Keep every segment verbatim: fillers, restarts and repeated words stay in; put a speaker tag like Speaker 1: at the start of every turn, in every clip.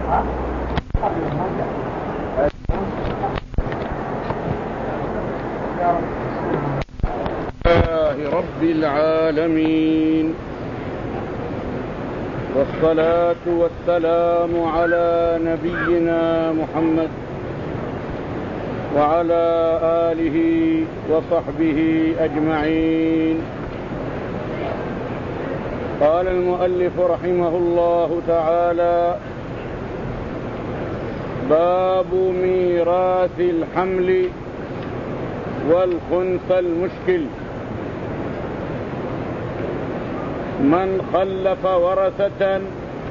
Speaker 1: لله رب العالمين، والصلاة والسلام على نبينا محمد وعلى آله وصحبه أجمعين. قال المؤلف رحمه الله تعالى: باب ميراث الحمل والخنثى المشكل. من خلف ورثة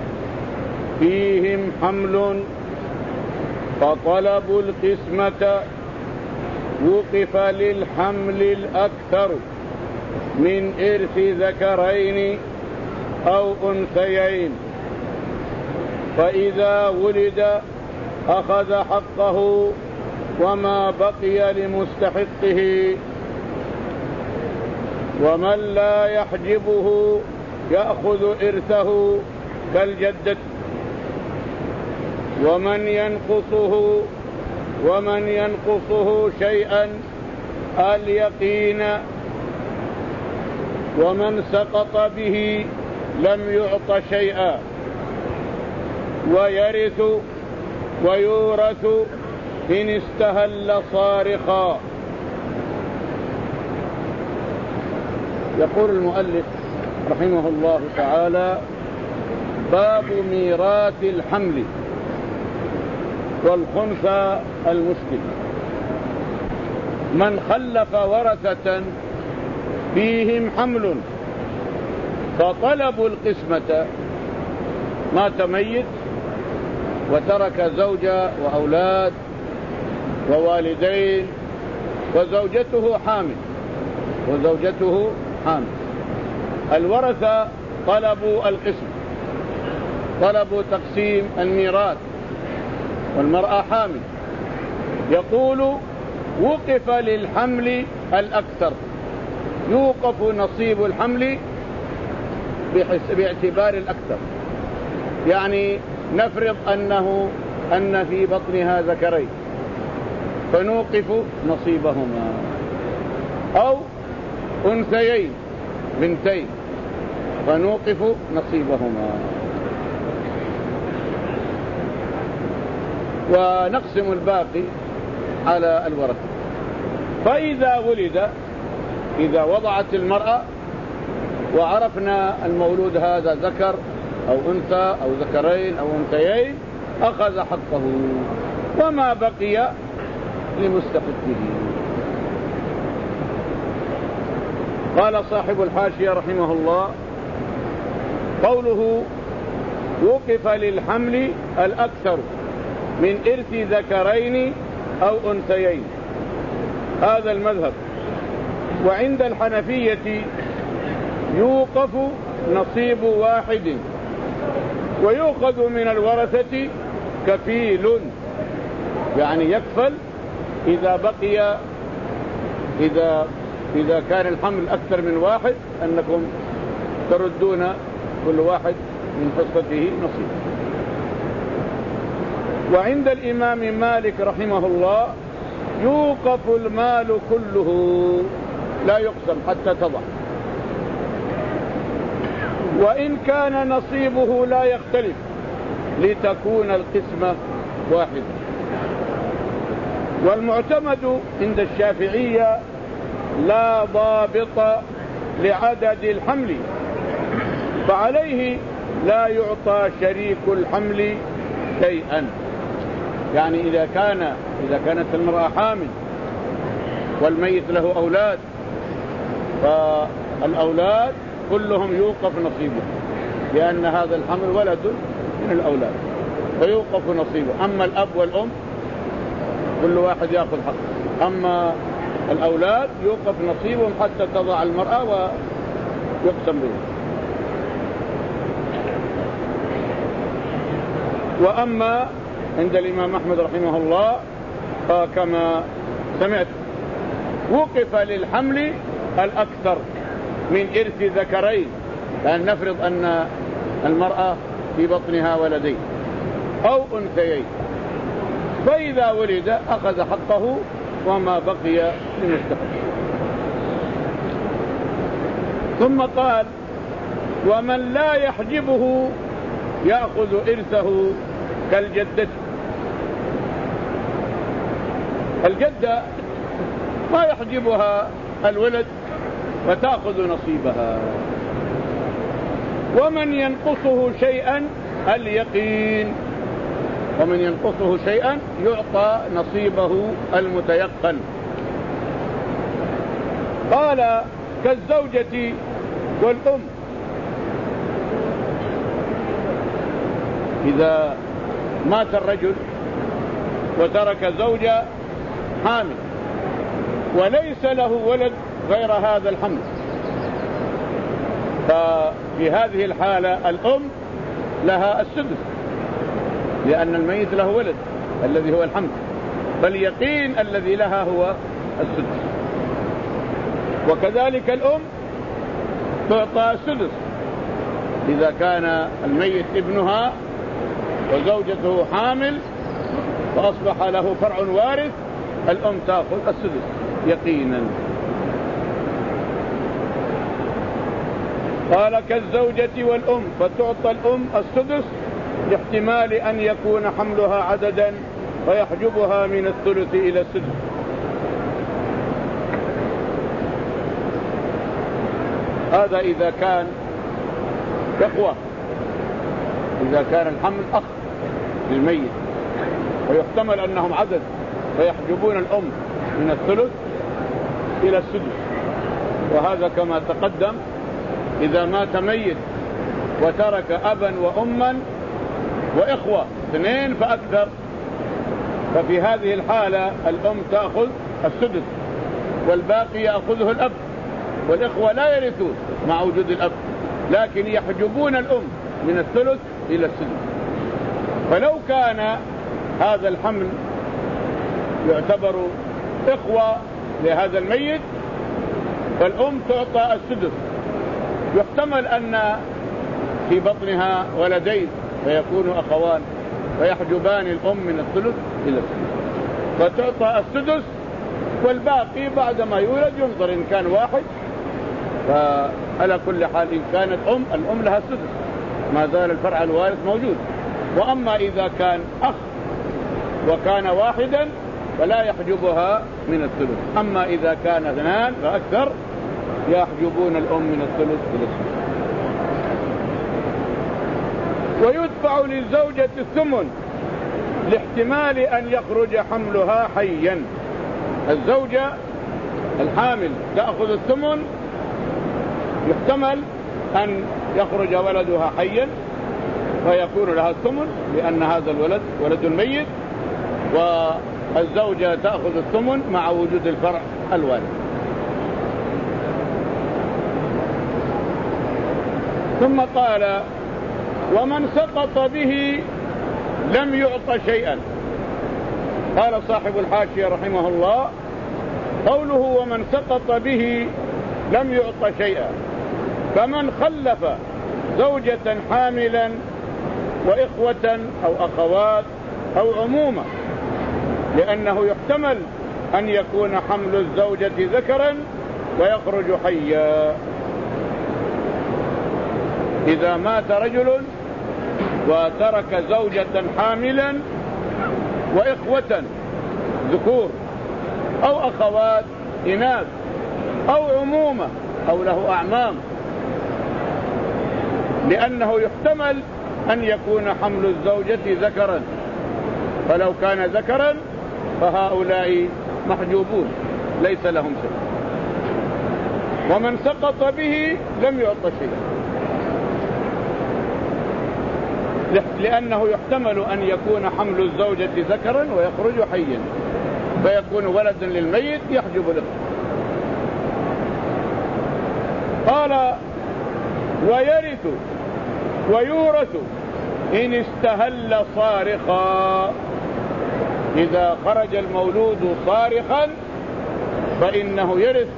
Speaker 1: فيهم حمل فطلبوا القسمة وقف للحمل الأكثر من إرث ذكرين أو أنثيين، فإذا ولد أخذ حقه وما بقي لمستحقه، ومن لا يحجبه يأخذ إرثه كالجدة، ومن ينقصه ومن ينقصه شيئا اليقين، ومن سقط به لم يعط شيئا، ويرث ويورث إن استهل صارخا. يقول المؤلف رحمه الله تعالى: باب ميراث الحمل والخنثى المشكل. من خلف ورثة فيهم حمل فطلبوا القسمة، مات ميت وترك زوجة وأولاد ووالدين وزوجته حامل وزوجته حامل الورثة طلبوا القسم، طلبوا تقسيم الميراث، والمرأة حامل. يقول: وقف للحمل الأكثر، يوقف نصيب الحمل باعتبار الأكثر. يعني نفرض أنه أن في بطنها ذكرين فنوقف نصيبهما، أو أنثيين بنتين فنوقف نصيبهما، ونقسم الباقي على الورثة. فإذا ولد، إذا وضعت المرأة وعرفنا المولود هذا ذكر أو أنثى أو ذكرين أو أنثيين، أخذ حقه وما بقي لمستحقه. قال صاحب الحاشية رحمه الله: قوله وقف للحمل الأكثر من إرث ذكرين أو أنثيين، هذا المذهب. وعند الحنفية يوقف نصيب واحد، ويؤخذ من الورثة كفيل، يعني يكفل إذا بقي، إذا إذا كان الحمل أكثر من واحد، أنكم تردون كل واحد من حصته نصيب. وعند الإمام مالك رحمه الله يوقف المال كله، لا يقسم حتى تضع، وإن كان نصيبه لا يختلف لتكون القسمة واحدة. والمعتمد عند الشافعية لا ضابط لعدد الحمل، فعليه لا يعطى شريك الحمل شيئا. يعني إذا كان إذا كانت المرأة حامل والميت له أولاد، فالأولاد كلهم يوقف نصيبه، لأن هذا الحمل ولد من الأولاد فيوقف نصيبه. أما الأب والأم كل واحد يأخذ حقه، أما الأولاد يوقف نصيبهم حتى تضع المرأة ويقسم بهم. وأما عند الإمام أحمد رحمه الله فكما سمعت وقف للحمل الأكثر من إرث ذكرين، لأن نفرض أن المرأة في بطنها ولدين أو أنثيين، فإذا ولد أخذ حقه وما بقي لمستحق. ثم قال: ومن لا يحجبه يأخذ إرثه كالجدة. الجدة ما يحجبها الولد فتأخذ نصيبها. ومن ينقصه شيئا اليقين، ومن ينقصه شيئا يعطى نصيبه المتيقن. قال: كالزوجة والأم، إذا مات الرجل وترك زوجة حامل وليس له ولد غير هذا الحمل، ففي هذه الحالة الأم لها السدس، لأن الميت له ولد الذي هو الحمل، فاليقين الذي لها هو السدس. وكذلك الأم تعطى السدس إذا كان الميت ابنها وزوجته حامل فأصبح له فرع وارث، الأم تأخذ السدس يقينا. قال: كالزوجة والأم، فتعطى الأم السدس لاحتمال أن يكون حملها عددا فيحجبها من الثلث إلى السدس. هذا إذا كان إخوة، إذا كان الحمل أخ للميت ويحتمل أنهم عدد فيحجبون الأم من الثلث إلى السدس. وهذا كما تقدم إذا مات ميت وترك أبا وأما وإخوة اثنين فأكثر، ففي هذه الحالة الأم تأخذ السدس والباقي يأخذه الأب، والإخوة لا يرثون مع وجود الأب، لكن يحجبون الأم من الثلث إلى السدس. فلو كان هذا الحمل يعتبر إخوة لهذا الميت فالأم تعطى السدس، يحتمل أن في بطنها ولدين فيكون أخوان فيحجبان الأم من الثلث إلى السدس، فتعطى السدس، والباقي بعدما يولد ينظر إن كان واحد، فعلى كل حال إن كانت أم الأم لها السدس ما زال الفرع الوارث موجود. وأما إذا كان أخ وكان واحدا فلا يحجبها من الثلث، أما إذا كان اثنان فأكثر يحجبون الأم من الثلث إلى الثلث. ويدفع للزوجة الثمن لاحتمال أن يخرج حملها حيا. الزوجة الحامل تأخذ الثمن، يحتمل أن يخرج ولدها حيا فيكون لها الثمن لأن هذا الولد ولد الميت، والزوجة تأخذ الثمن مع وجود الفرع الوارث. ثم قال: ومن سقط به لم يعط شيئا. قال صاحب الحاشية رحمه الله: قوله ومن سقط به لم يعط شيئا، فمن خلف زوجة حاملا وإخوة أو أخوات أو عمومة، لأنه يحتمل أن يكون حمل الزوجة ذكرا ويخرج حيا. إذا مات رجل وترك زوجة حاملا وإخوة ذكور أو أخوات إناث أو عمومة أو له أعمام، لأنه يحتمل أن يكون حمل الزوجة ذكرا، فلو كان ذكرا فهؤلاء محجوبون ليس لهم شيء. ومن سقط به لم يعط شيئا، لأنه يحتمل أن يكون حمل الزوجة ذكرا ويخرج حيا فيكون ولدا للميت يحجب له. قال: ويرث ويورث إن استهل صارخا. إذا خرج المولود صارخا فإنه يرث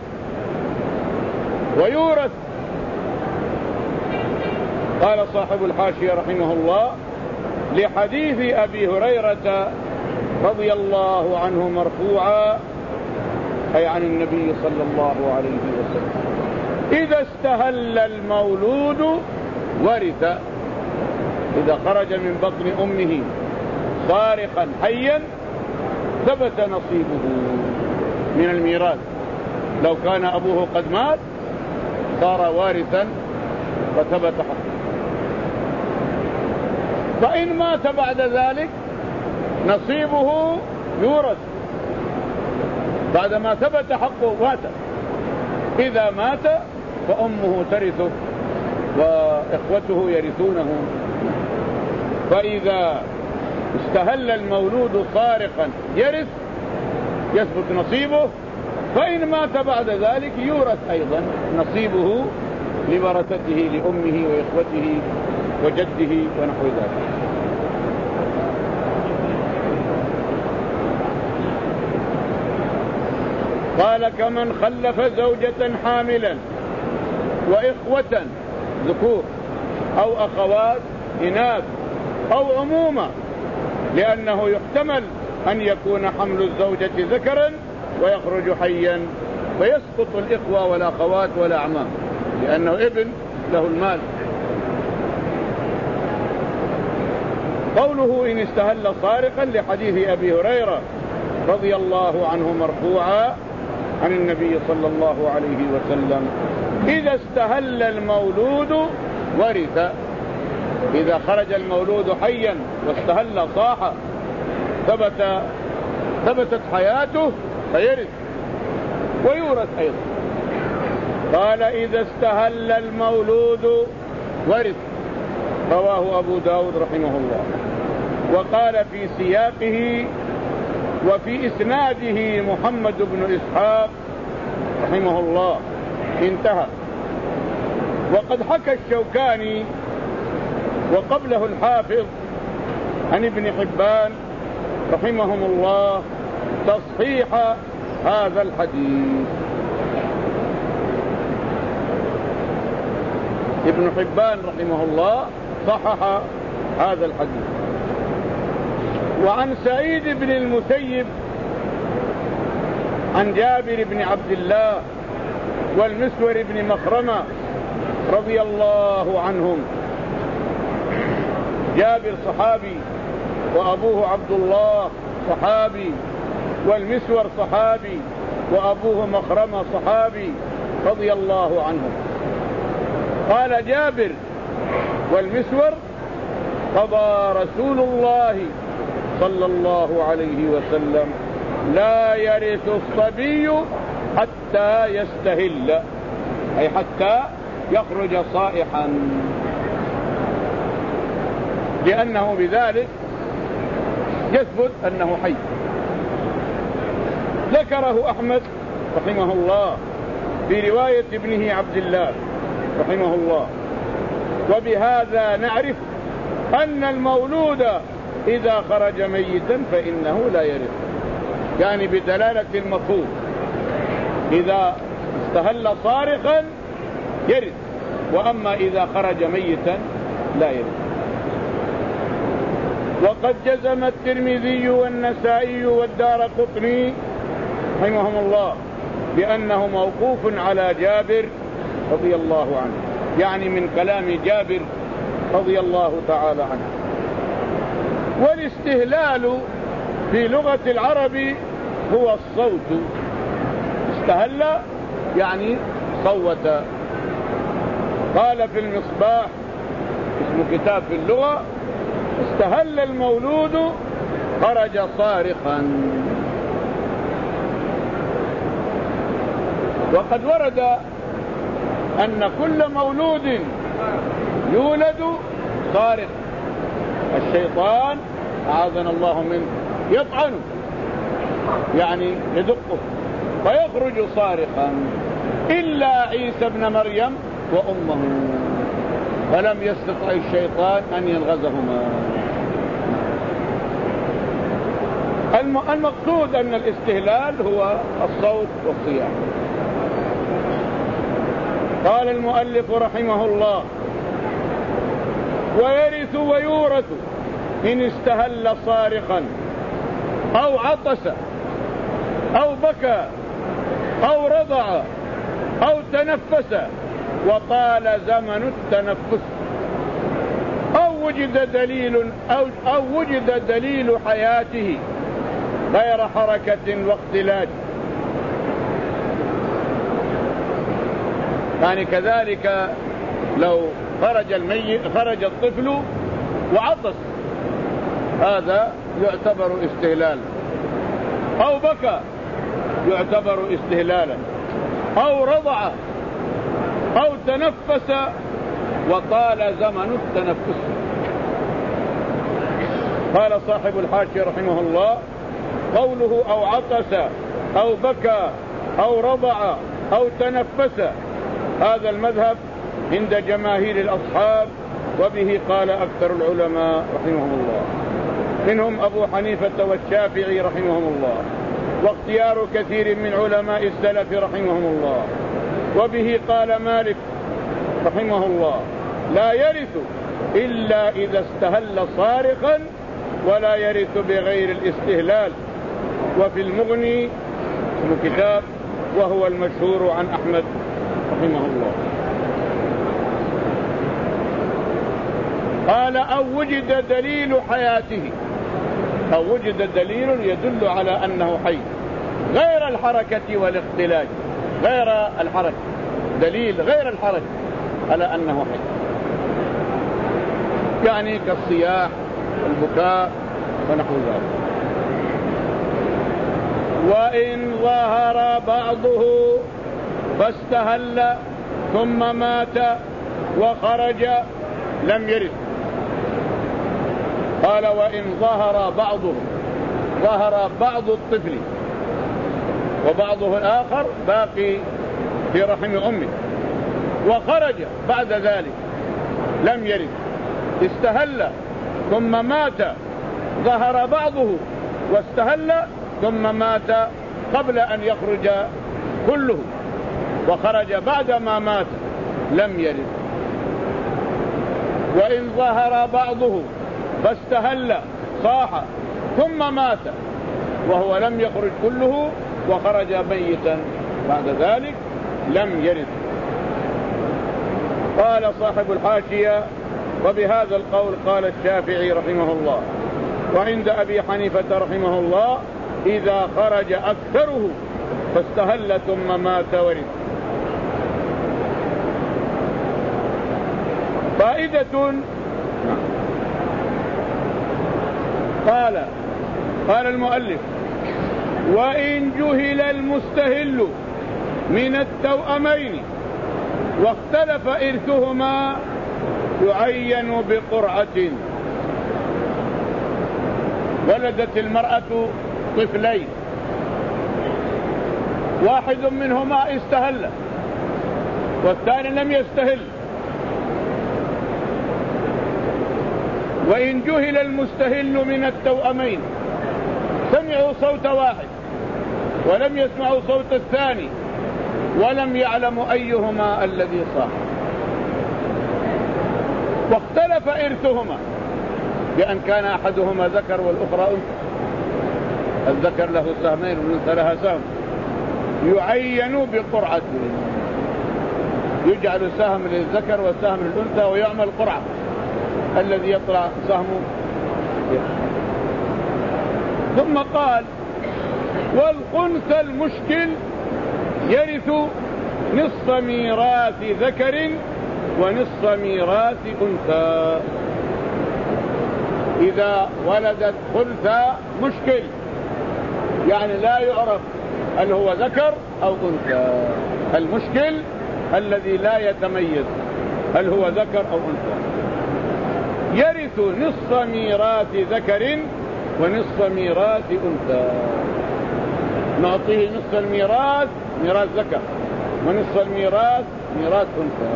Speaker 1: ويورث. قال صاحب الحاشية رحمه الله: لحديث أبي هريرة رضي الله عنه مرفوعا، أي عن النبي صلى الله عليه وسلم: إذا استهل المولود ورث. إذا خرج من بطن أمه صارخا حيا ثبت نصيبه من الميراث. لو كان أبوه قد مات صار وارثا وثبت حقه. فإن مات بعد ذلك نصيبه يورث بعدما ثبت حقه مات. إذا مات فأمه ترثه وإخوته يرثونه. فإذا استهل المولود صارخا يرث يثبت نصيبه، فإن مات بعد ذلك يورث أيضا نصيبه لورثته لأمه وإخوته وجده ونحو ذلك. قال: كمن خلف زوجة حاملا وإخوة ذكور أو أخوات إناث أو عمومة، لأنه يحتمل أن يكون حمل الزوجة ذكرا ويخرج حيا فيسقط الإخوة والأخوات والأعمام، لأنه ابن له المال. قوله: إن استهل صارخا لحديث أبي هريرة رضي الله عنه مرفوعا عن النبي صلى الله عليه وسلم: إذا استهل المولود ورث. إذا خرج المولود حيا واستهل صاح ثبت ثبتت حياته فيرث ويورث أيضا. قال: إذا استهل المولود ورث. رواه أبو داود رحمه الله. وقال في سياقه: وفي إسناده محمد بن إسحاق رحمه الله. انتهى. وقد حكى الشوكاني وقبله الحافظ عن ابن حبان رحمهم الله تصحيح هذا الحديث. ابن حبان رحمه الله صحح هذا الحديث. وعن سعيد بن المسيب عن جابر بن عبد الله والمسور بن مخرمة رضي الله عنهم. جابر صحابي وأبوه عبد الله صحابي، والمسور صحابي وأبوه مخرمة صحابي رضي الله عنهم. قال جابر والمسور: قضى رسول الله صلى الله عليه وسلم: لا يرث الصبي حتى يستهل، أي حتى يخرج صائحا، لأنه بذلك يثبت أنه حي. ذكره أحمد رحمه الله في رواية ابنه عبد الله رحمه الله. وبهذا نعرف أن المولود إذا خرج ميتا فإنه لا يرث، يعني بدلالة المفهوم: إذا استهل صارخا يرث، وأما إذا خرج ميتا لا يرث. وقد جزم الترمذي والنسائي والدارقطني رحمهم الله بأنه موقوف على جابر رضي الله عنه، يعني من كلام جابر رضي الله تعالى عنه. والاستهلال في لغة العرب هو الصوت. استهل يعني صوت. قال في المصباح، اسم كتاب في اللغة: استهل المولود خرج صارخا. وقد ورد أن كل مولود يولد صارخ. الشيطان أعاذنا الله منه يطعنه، يعني يدقه فيخرج صارخا، إلا عيسى ابن مريم وأمه، فلم يستطع الشيطان أن ينغزهما. المقصود أن الاستهلال هو الصوت والصياح. قال المؤلف رحمه الله: ويرث ويورث إن استهل صارخا أو عطس أو بكى أو رضع أو تنفس وطال زمن التنفس أو وجد دليل أو, أو وجد دليل حياته غير حركة واختلاج. يعني كذلك لو خرج الميت خرج الطفل وعطس هذا يعتبر استهلالا، أو بكى يعتبر استهلالا، أو رضع أو تنفس وطال زمن التنفس. قال صاحب الحاشية رحمه الله: قوله أو عطس أو بكى أو رضع أو تنفس هذا المذهب عند جماهير الأصحاب، وبه قال أكثر العلماء رحمهم الله، منهم أبو حنيفة والشافعي رحمهم الله، واختيار كثير من علماء السلف رحمهم الله. وبه قال مالك رحمه الله: لا يرث إلا إذا استهل صارخا ولا يرث بغير الاستهلال. وفي المغني اسم كتاب وهو المشهور عن أحمد رحمه الله. قال: أو وجد دليل حياته، أو وجد دليل يدل على أنه حي غير الحركة والاختلاج، غير الحركة، دليل غير الحركة على أنه حي، يعني كالصياح والبكاء ونحو ذلك. وإن ظهر بعضه فاستهل ثم مات وخرج لم يرث. قال: وإن ظهر بعضه، ظهر بعض الطفل وبعضه الآخر باقي في رحم أمه وخرج بعد ذلك لم يرث. استهل ثم مات، ظهر بعضه واستهل ثم مات قبل أن يخرج كله وخرج بعدما مات لم يرث. وإن ظهر بعضه فاستهل صاح ثم مات وهو لم يخرج كله وخرج ميتا بعد ذلك لم يرث. قال صاحب الحاشية: وبهذا القول قال الشافعي رحمه الله، وعند أبي حنيفة رحمه الله: إذا خرج أكثره فاستهل ثم مات ورث. فائدة. قال قال المؤلف: وإن جهل المستهل من التوأمين واختلف إرثهما يعين بقرعة. ولدت المرأة طفلين، واحد منهما استهل والثاني لم يستهل. وإن جهل المستهل من التوأمين، سمعوا صوت واحد ولم يسمعوا صوت الثاني ولم يعلموا أيهما الذي صاح، واختلف إرثهما بأن كان أحدهما ذكر والأخرى أنثى، الذكر له سهمين والأنثى لها سهم، يعين بقرعة، يجعل سهم للذكر وسهم للأنثى ويعمل قرعة، الذي يطلع سهمه. ثم قال: والخنثى المشكل يرث نصف ميراث ذكر ونصف ميراث أنثى. إذا ولدت خنثى مشكل يعني لا يعرف هل هو ذكر أو أنثى، المشكل الذي لا يتميز هل هو ذكر أو أنثى، يرث نصف ميراث ذكر ونصف ميراث أنثى. نعطيه نصف الميراث ميراث ذكر ونصف الميراث ميراث أنثى.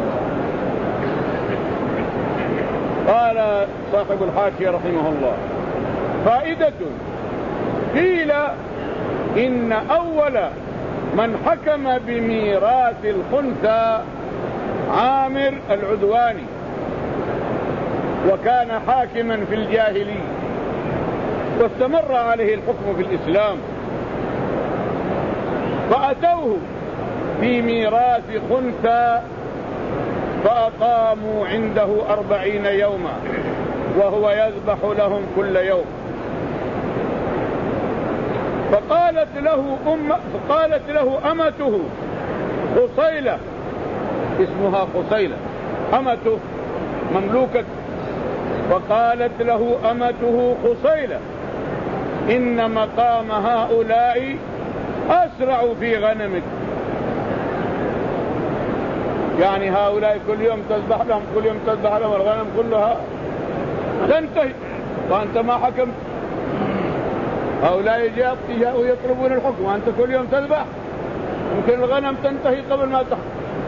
Speaker 1: قال صاحب الحاشية رحمه الله: فائدة. قيل إن أول من حكم بميراث الخنثى عامر العدواني وكان حاكما في الجاهلية واستمر عليه الحكم في الإسلام، فأتوه في ميراث خنثى فأقاموا عنده أربعين يوما وهو يذبح لهم كل يوم. فقالت له أم فقالت له أمته خصيلة، اسمها خصيلة أمته مملوكة، فقالت له أمته خصيلة إن مقام هؤلاء أسرع في غنمك، يعني هؤلاء كل يوم تذبح لهم كل يوم تذبح لهم الغنم كلها تنتهي وأنت ما حكمت. هؤلاء جاءوا يطلبون الحكم وأنت كل يوم تذبح، يمكن الغنم تنتهي قبل ما تحكم.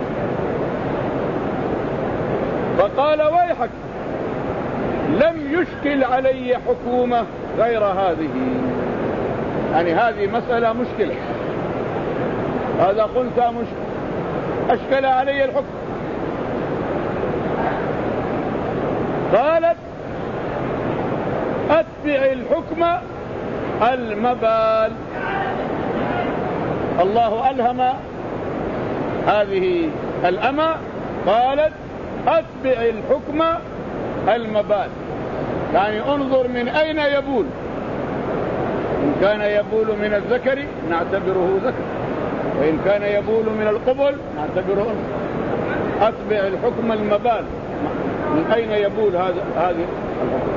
Speaker 1: فقال ويحك لم يشكل علي حكومة غير هذه، يعني هذه مسألة مشكلة، هذا خنثى مشكلة أشكل علي الحكم. قالت أتبع الحكم المبال. الله ألهم هذه الأمة، قالت أتبع الحكم المبال، يعني انظر من أين يبول، إن كان يبول من الذكر نعتبره ذكر، وإن كان يبول من القبل نعتبره أنثى. أتبع الحكم المبال، من أين يبول هذا هذه الحكم.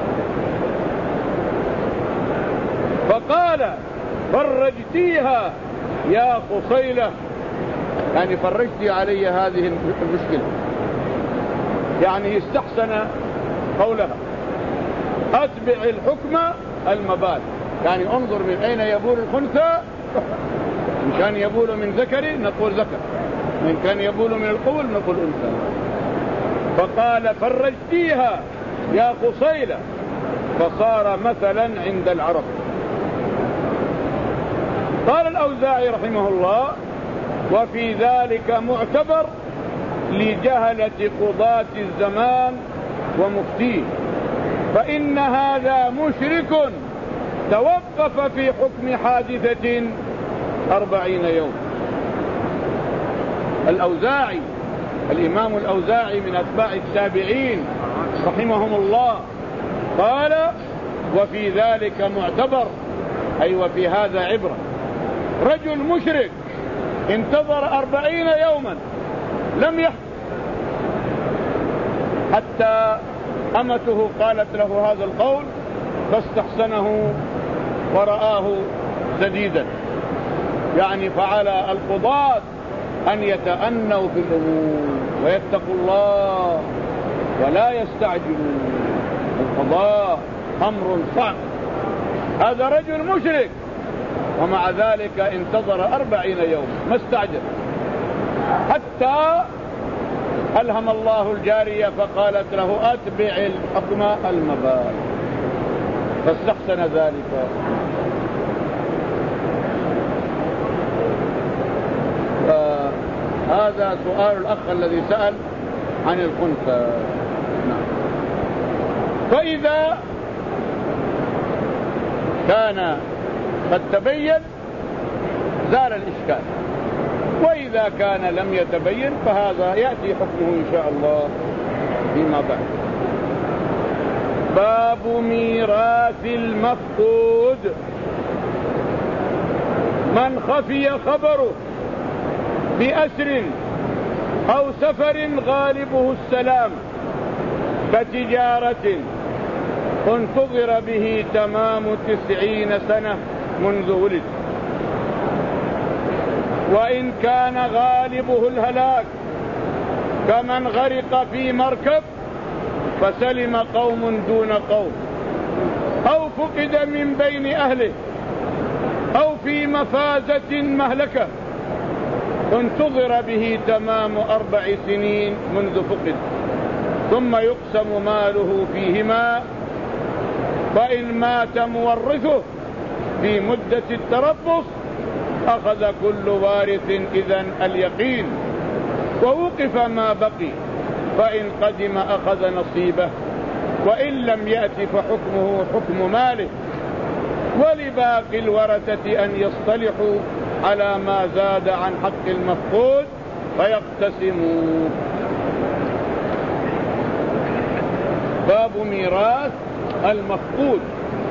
Speaker 1: فقال فرجتيها يا خصيلة، يعني فرجتي علي هذه المشكلة، يعني استحسن قولها أتبع الحكم المبال، يعني انظر من أين يبول الخنثى، إن كان يبول من ذكر نقول ذكر، وإن كان يبول من القبل نقول أنثى. فقال فرجتيها يا خصيلة، فصار مثلا عند العرب. قال الأوزاعي رحمه الله وفي ذلك معتبر لجهلة قضاة الزمان ومفتيه، فإن هذا مشرك توقف في حكم حادثة أربعين يوم. الأوزاعي الإمام الأوزاعي من أتباع التابعين رحمهم الله قال وفي ذلك معتبر، أي وفي هذا عبرة. رجل مشرك انتظر أربعين يوما لم يحدث، حتى أمته قالت له هذا القول فاستحسنه ورآه سديدا، يعني فعلى القضاة أن يتأنوا في الأمور ويتقوا الله ولا يستعجلوا. القضاء أمر صعب. هذا رجل مشرك ومع ذلك انتظر أربعين يوم ما استعجل، حتى ألهم الله الجارية فقالت له أتبع الحكم المبال، فاستحسن ذلك. هذا سؤال الأخ الذي سأل عن الخنثى. نعم. فإذا كان قد تبين زال الإشكال، وإذا كان لم يتبين فهذا يأتي حكمه إن شاء الله فيما بعد. باب ميراث المفقود. من خفي خبره بأسر أو سفر غالبه السلام كتجارة انتظر به تمام تسعين سنة منذ ولد، وإن كان غالبه الهلاك كمن غرق في مركب فسلم قوم دون قوم، أو فقد من بين أهله، أو في مفازة مهلكة انتظر به تمام أربع سنين منذ فقد، ثم يقسم ماله فيهما، فإن مات مورثه في مدة التربص أخذ كل وارث إذن اليقين، ووقف ما بقي، فإن قدم أخذ نصيبه، وإن لم يأتي فحكمه حكم ماله، ولباقي الورثة أن يصطلحوا على ما زاد عن حق المفقود فيقتسموا. باب ميراث المفقود.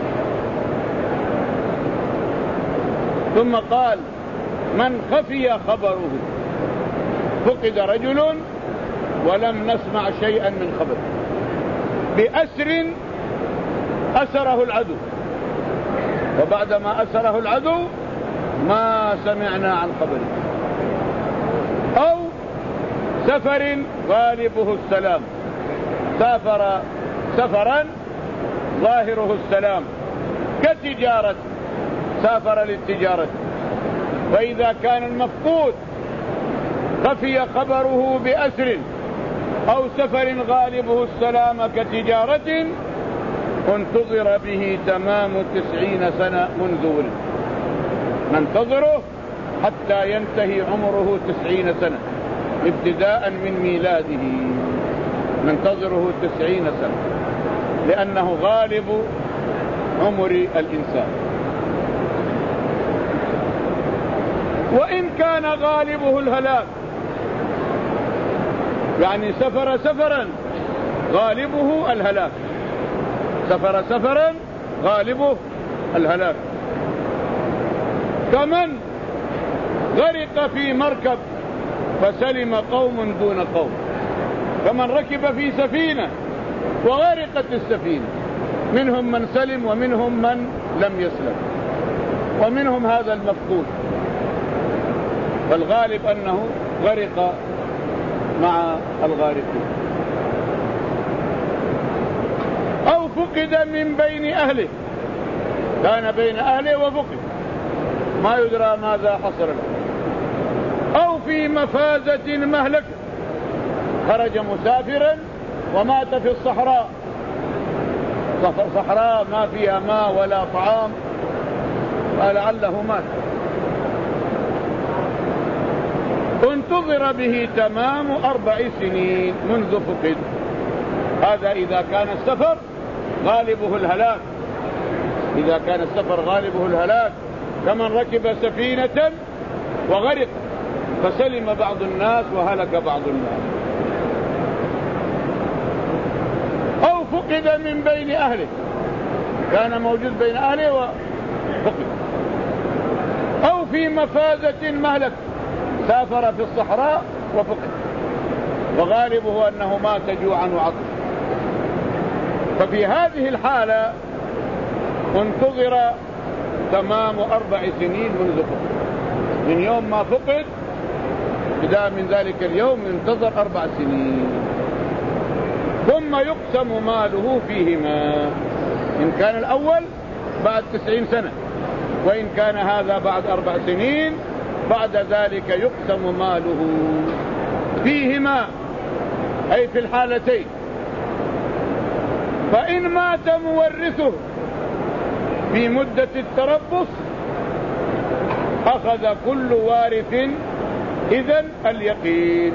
Speaker 1: ثم قال: من خفي خبره، فقد رجل ولم نسمع شيئا من خبره، بأسر أسره العدو، وبعدما أسره العدو ما سمعنا عن خبره، أو سفر غالبه السلام، سافر سفرا ظاهره السلام كتجارة، سافر للتجارة. فإذا كان المفقود خفي خبره بأسر أو سفر غالبه السلام كتجارة انتظر به تمام تسعين سنة منذ ولد، ننتظره حتى ينتهي عمره تسعين سنة ابتداء من ميلاده، ننتظره تسعين سنة، لأنه غالب عمر الإنسان. وإن كان غالبه الهلاك، يعني سفر سفرا غالبه الهلاك، سفر سفرا غالبه الهلاك، كمن غرق في مركب فسلم قوم دون قوم، كمن ركب في سفينة وغرقت السفينة، منهم من سلم ومنهم من لم يسلم، ومنهم هذا المفقود، فالغالب أنه غرق مع الغارقين. أو فقد من بين أهله، كان بين أهله وفقد ما يدرى ماذا حصل له. أو في مفازة مهلكة، خرج مسافرا ومات في الصحراء، صحراء ما فيها ماء ولا طعام، فلعله مات، انتظر به تمام أربع سنين منذ فقد. هذا إذا كان السفر غالبه الهلاك، إذا كان السفر غالبه الهلاك، كمن ركب سفينة وغرق فسلم بعض الناس وهلك بعض الناس. أو فقد من بين أهله، كان موجود بين أهله وفقد. أو في مفازة مهلك، سافر في الصحراء وفقد، وغالبه أنه مات جوعا وعطشا. ففي هذه الحالة انتظر تمام أربع سنين منذ فقد، من يوم ما فقد بدأ من ذلك اليوم ينتظر أربع سنين، ثم يقسم ماله فيهما، إن كان الأول بعد تسعين سنة، وإن كان هذا بعد أربع سنين بعد ذلك يقسم ماله فيهما، أي في الحالتين. فإن مات مورثه في مدة التربص أخذ كل وارث إذن اليقين.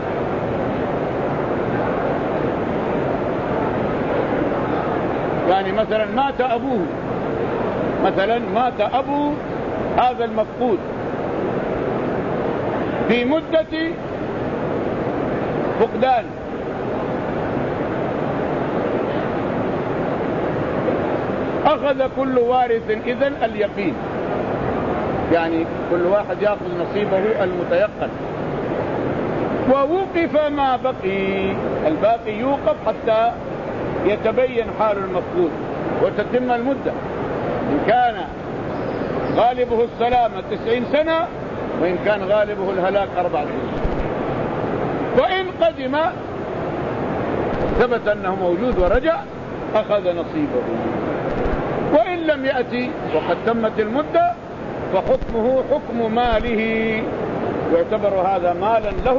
Speaker 1: يعني مثلا مات أبوه، مثلا مات أبو هذا المفقود في مدة فقدان، أخذ كل وارث إذن اليقين، يعني كل واحد يأخذ نصيبه المتيقن. ووقف ما بقي، الباقي يوقف حتى يتبين حال المفقود وتتم المدة، إن كان غالبه السلامة تسعين سنة، وإن كان غالبه الهلاك أربع سنين. وإن قدم ثبت أنه موجود ورجع أخذ نصيبه، وإن لم يأتي وقد تمت المدة فحكمه حكم ماله، يعتبر هذا مالا له.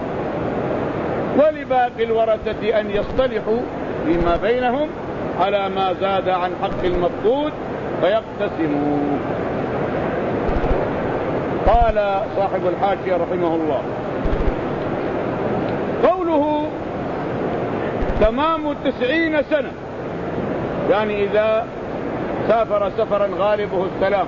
Speaker 1: ولباقي الورثة أن يصطلحوا فيما بينهم على ما زاد عن حق المفقود فيقتسموا. قال صاحب الحاشية رحمه الله: قوله تمام تسعين سنة، يعني إذا سافر سفرا غالبه السلام.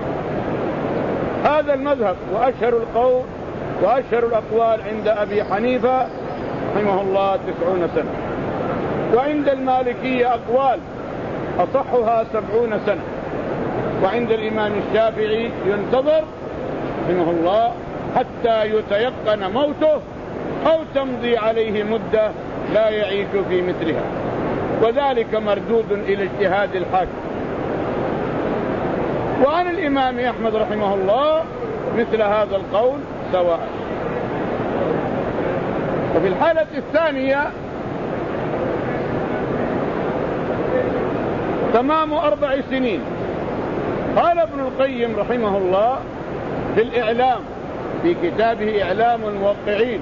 Speaker 1: هذا المذهب وأشهر القول وأشهر الأقوال عند أبي حنيفة رحمه الله تسعون سنة، وعند المالكية أقوال أصحها سبعون سنة، وعند الإمام الشافعي ينتظر رحمه الله حتى يتيقن موته أو تمضي عليه مدة لا يعيش في مثلها، وذلك مردود إلى اجتهاد الحاكم. وعن الإمام أحمد رحمه الله مثل هذا القول سواء. وفي الحالة الثانية تمام أربع سنين. قال ابن القيم رحمه الله في الإعلام في كتابه إعلام الموقعين: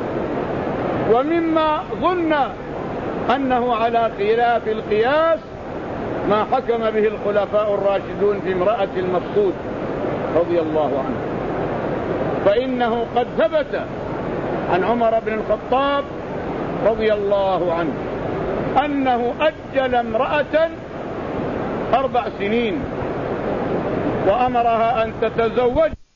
Speaker 1: ومما ظن أنه على خلاف القياس ما حكم به الخلفاء الراشدون في امرأة المفقود رضي الله عنه، فإنه قد ثبت عن عمر بن الخطاب رضي الله عنه أنه أجل امرأة أربع سنين وأمرها أن تتزوج